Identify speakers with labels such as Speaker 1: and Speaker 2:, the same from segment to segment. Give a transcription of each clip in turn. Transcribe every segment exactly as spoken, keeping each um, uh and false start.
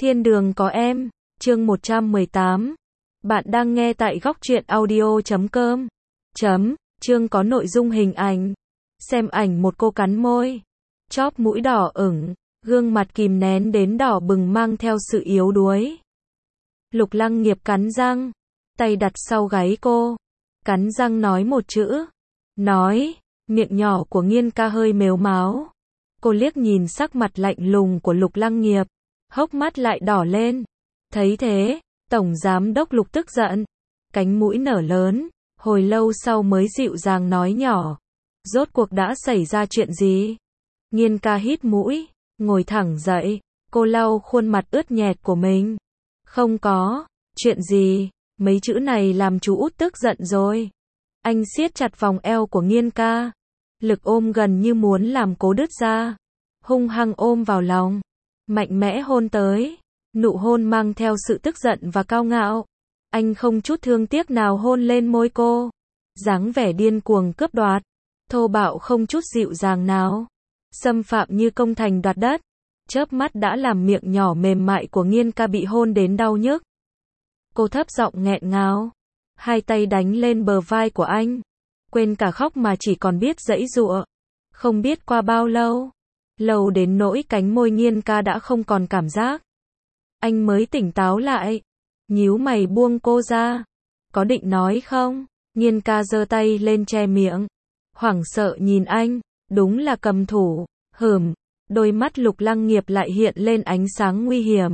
Speaker 1: Thiên đường có em, chương một trăm mười tám. Bạn đang nghe tại góc truyện audio chấm com. Chấm, chương có nội dung hình ảnh. Xem ảnh một cô cắn môi, chóp mũi đỏ ửng, gương mặt kìm nén đến đỏ bừng mang theo sự yếu đuối. Lục Lăng Nghiệp cắn răng, tay đặt sau gáy cô, cắn răng nói một chữ. Nói, miệng nhỏ của Nghiên Ca hơi mếu máo. Cô liếc nhìn sắc mặt lạnh lùng của Lục Lăng Nghiệp, hốc mắt lại đỏ lên. Thấy thế, Tổng Giám đốc Lục tức giận, cánh mũi nở lớn, hồi lâu sau mới dịu dàng nói nhỏ. Rốt cuộc đã xảy ra chuyện gì? Nghiên Ca hít mũi, ngồi thẳng dậy, cô lau khuôn mặt ướt nhẹp của mình. Không có, chuyện gì? Mấy chữ này làm chú út tức giận rồi. Anh siết chặt vòng eo của Nghiên Ca, lực ôm gần như muốn làm cô đứt ra, hung hăng ôm vào lòng, mạnh mẽ hôn tới. Nụ hôn mang theo sự tức giận và cao ngạo. Anh không chút thương tiếc nào hôn lên môi cô, dáng vẻ điên cuồng cướp đoạt, thô bạo không chút dịu dàng nào, xâm phạm như công thành đoạt đất. Chớp mắt đã làm miệng nhỏ mềm mại của Nghiên Ca bị hôn đến đau nhức. Cô thấp giọng nghẹn ngào, hai tay đánh lên bờ vai của anh, quên cả khóc mà chỉ còn biết giãy giụa. Không biết qua bao lâu, lâu đến nỗi cánh môi Nghiên Ca đã không còn cảm giác. Anh mới tỉnh táo lại, nhíu mày buông cô ra. Có định nói không? Nghiên Ca giơ tay lên che miệng, hoảng sợ nhìn anh, đúng là cầm thủ. Hừm, đôi mắt Lục Lăng Nghiệp lại hiện lên ánh sáng nguy hiểm.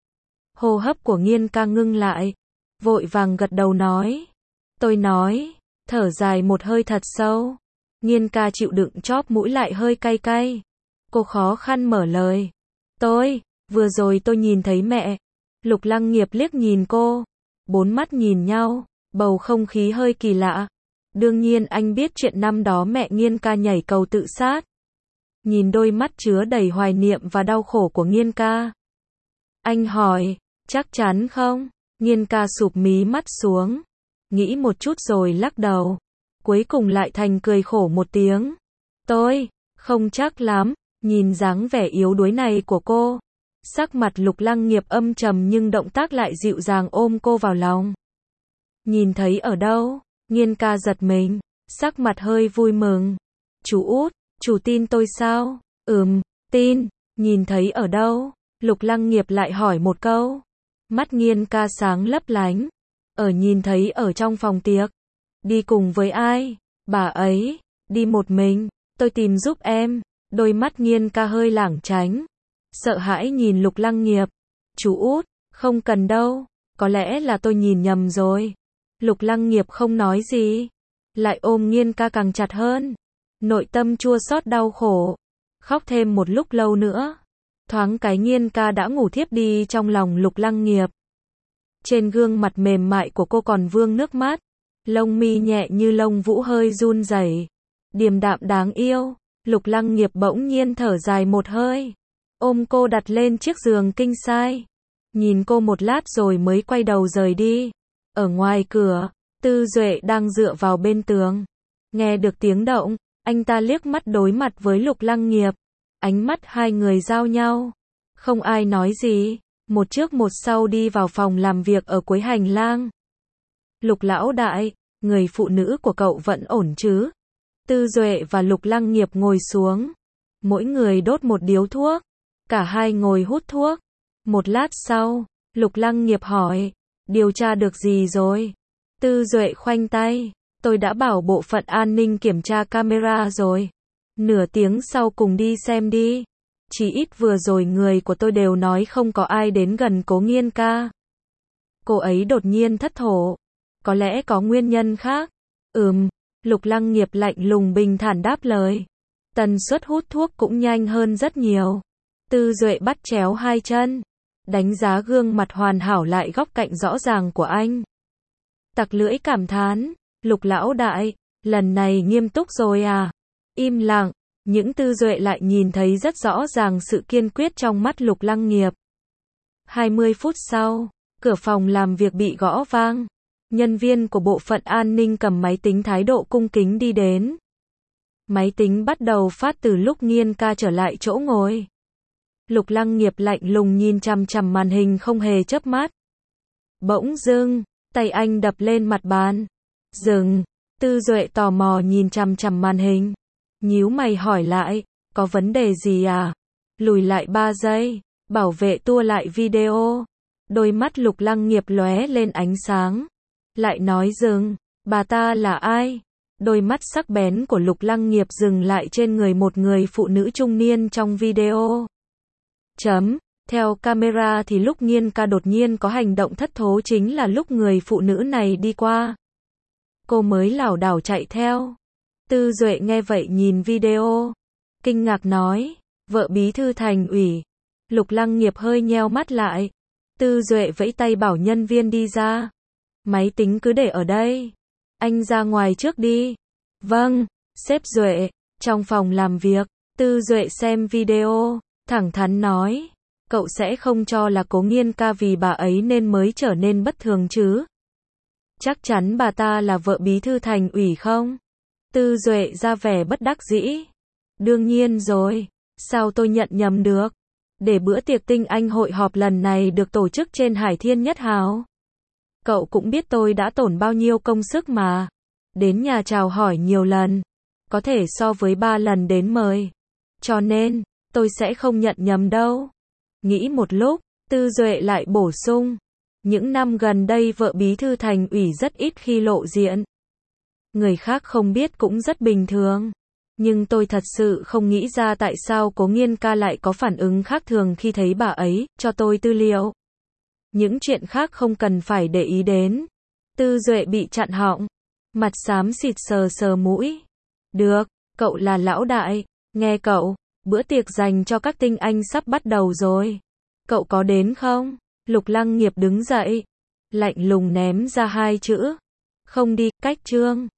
Speaker 1: Hô hấp của Nghiên Ca ngưng lại, vội vàng gật đầu nói. Tôi nói, thở dài một hơi thật sâu. Nghiên Ca chịu đựng chóp mũi lại hơi cay cay. Cô khó khăn mở lời. Tôi, vừa rồi tôi nhìn thấy mẹ. Lục Lăng Nghiệp liếc nhìn cô, bốn mắt nhìn nhau, bầu không khí hơi kỳ lạ. Đương nhiên anh biết chuyện năm đó mẹ Nghiên Ca nhảy cầu tự sát. Nhìn đôi mắt chứa đầy hoài niệm và đau khổ của Nghiên Ca, anh hỏi, chắc chắn không? Nghiên Ca sụp mí mắt xuống, nghĩ một chút rồi lắc đầu, cuối cùng lại thành cười khổ một tiếng. Tôi, không chắc lắm. Nhìn dáng vẻ yếu đuối này của cô, sắc mặt Lục Lăng Nghiệp âm trầm nhưng động tác lại dịu dàng ôm cô vào lòng. Nhìn thấy ở đâu? Nghiên Ca giật mình, sắc mặt hơi vui mừng. Chú út, chú tin tôi sao? Ừm, tin. Nhìn thấy ở đâu? Lục Lăng Nghiệp lại hỏi một câu. Mắt Nghiên Ca sáng lấp lánh. Ở nhìn thấy ở trong phòng tiệc. Đi cùng với ai? Bà ấy, đi một mình. Tôi tìm giúp em. Đôi mắt Nghiên Ca hơi lảng tránh, sợ hãi nhìn Lục Lăng Nghiệp. Chú út, không cần đâu, có lẽ là tôi nhìn nhầm rồi. Lục Lăng Nghiệp không nói gì, lại ôm Nghiên Ca càng chặt hơn. Nội tâm chua xót đau khổ, khóc thêm một lúc lâu nữa. Thoáng cái Nghiên Ca đã ngủ thiếp đi trong lòng Lục Lăng Nghiệp. Trên gương mặt mềm mại của cô còn vương nước mắt, lông mi nhẹ như lông vũ hơi run rẩy, điềm đạm đáng yêu. Lục Lăng Nghiệp bỗng nhiên thở dài một hơi, ôm cô đặt lên chiếc giường king size, nhìn cô một lát rồi mới quay đầu rời đi. Ở ngoài cửa, Tư Duệ đang dựa vào bên tường, nghe được tiếng động, anh ta liếc mắt đối mặt với Lục Lăng Nghiệp, ánh mắt hai người giao nhau, không ai nói gì, một trước một sau đi vào phòng làm việc ở cuối hành lang. Lục lão đại, người phụ nữ của cậu vẫn ổn chứ? Tư Duệ và Lục Lăng Nghiệp ngồi xuống, mỗi người đốt một điếu thuốc, cả hai ngồi hút thuốc. Một lát sau, Lục Lăng Nghiệp hỏi, điều tra được gì rồi? Tư Duệ khoanh tay, tôi đã bảo bộ phận an ninh kiểm tra camera rồi. Nửa tiếng sau cùng đi xem đi. Chỉ ít vừa rồi người của tôi đều nói không có ai đến gần Cố Nghiên Ca. Cô ấy đột nhiên thất thố, có lẽ có nguyên nhân khác. Ừm. Lục Lăng Nghiệp lạnh lùng bình thản đáp lời. Tần suất hút thuốc cũng nhanh hơn rất nhiều. Tư Duệ bắt chéo hai chân, đánh giá gương mặt hoàn hảo lại góc cạnh rõ ràng của anh. Tặc lưỡi cảm thán, Lục lão đại, lần này nghiêm túc rồi à? Im lặng, những Tư Duệ lại nhìn thấy rất rõ ràng sự kiên quyết trong mắt Lục Lăng Nghiệp. hai mươi phút sau, cửa phòng làm việc bị gõ vang. Nhân viên của bộ phận an ninh cầm máy tính thái độ cung kính đi đến. Máy tính bắt đầu phát từ lúc Nghiên Ca trở lại chỗ ngồi. Lục Lăng Nghiệp lạnh lùng nhìn chằm chằm màn hình không hề chớp mắt. Bỗng dưng, tay anh đập lên mặt bàn. Dừng. Tư Duệ tò mò nhìn chằm chằm màn hình. Nhíu mày hỏi lại, có vấn đề gì à? Lùi lại ba giây, bảo vệ tua lại video. Đôi mắt Lục Lăng Nghiệp lóe lên ánh sáng. Lại nói dừng, bà ta là ai? Đôi mắt sắc bén của Lục Lăng Nghiệp dừng lại trên người một người phụ nữ trung niên trong video. Chấm, theo camera thì lúc Nhiên Ca đột nhiên có hành động thất thố chính là lúc người phụ nữ này đi qua. Cô mới lảo đảo chạy theo. Tư Duệ nghe vậy nhìn video, kinh ngạc nói, vợ bí thư thành ủy. Lục Lăng Nghiệp hơi nheo mắt lại. Tư Duệ vẫy tay bảo nhân viên đi ra. Máy tính cứ để ở đây. Anh ra ngoài trước đi. Vâng, sếp Duệ. Trong phòng làm việc, Tư Duệ xem video, thẳng thắn nói, cậu sẽ không cho là Cố Nhiên Ca vì bà ấy nên mới trở nên bất thường chứ? Chắc chắn bà ta là vợ bí thư thành ủy không? Tư Duệ ra vẻ bất đắc dĩ. Đương nhiên rồi, sao tôi nhận nhầm được? Để bữa tiệc tinh anh hội họp lần này được tổ chức trên Hải Thiên Nhất Hào. Cậu cũng biết tôi đã tổn bao nhiêu công sức mà. Đến nhà chào hỏi nhiều lần. Có thể so với ba lần đến mời. Cho nên, tôi sẽ không nhận nhầm đâu. Nghĩ một lúc, Tư Duệ lại bổ sung. Những năm gần đây vợ bí thư thành ủy rất ít khi lộ diện. Người khác không biết cũng rất bình thường. Nhưng tôi thật sự không nghĩ ra tại sao Cố Nhiên Ca lại có phản ứng khác thường khi thấy bà ấy, cho tôi tư liệu. Những chuyện khác không cần phải để ý đến. Tư Duệ bị chặn họng. Mặt xám xịt sờ sờ mũi. Được, cậu là lão đại. Nghe cậu, bữa tiệc dành cho các tinh anh sắp bắt đầu rồi. Cậu có đến không? Lục Lăng Nghiệp đứng dậy. Lạnh lùng ném ra hai chữ. Không đi, cách chương.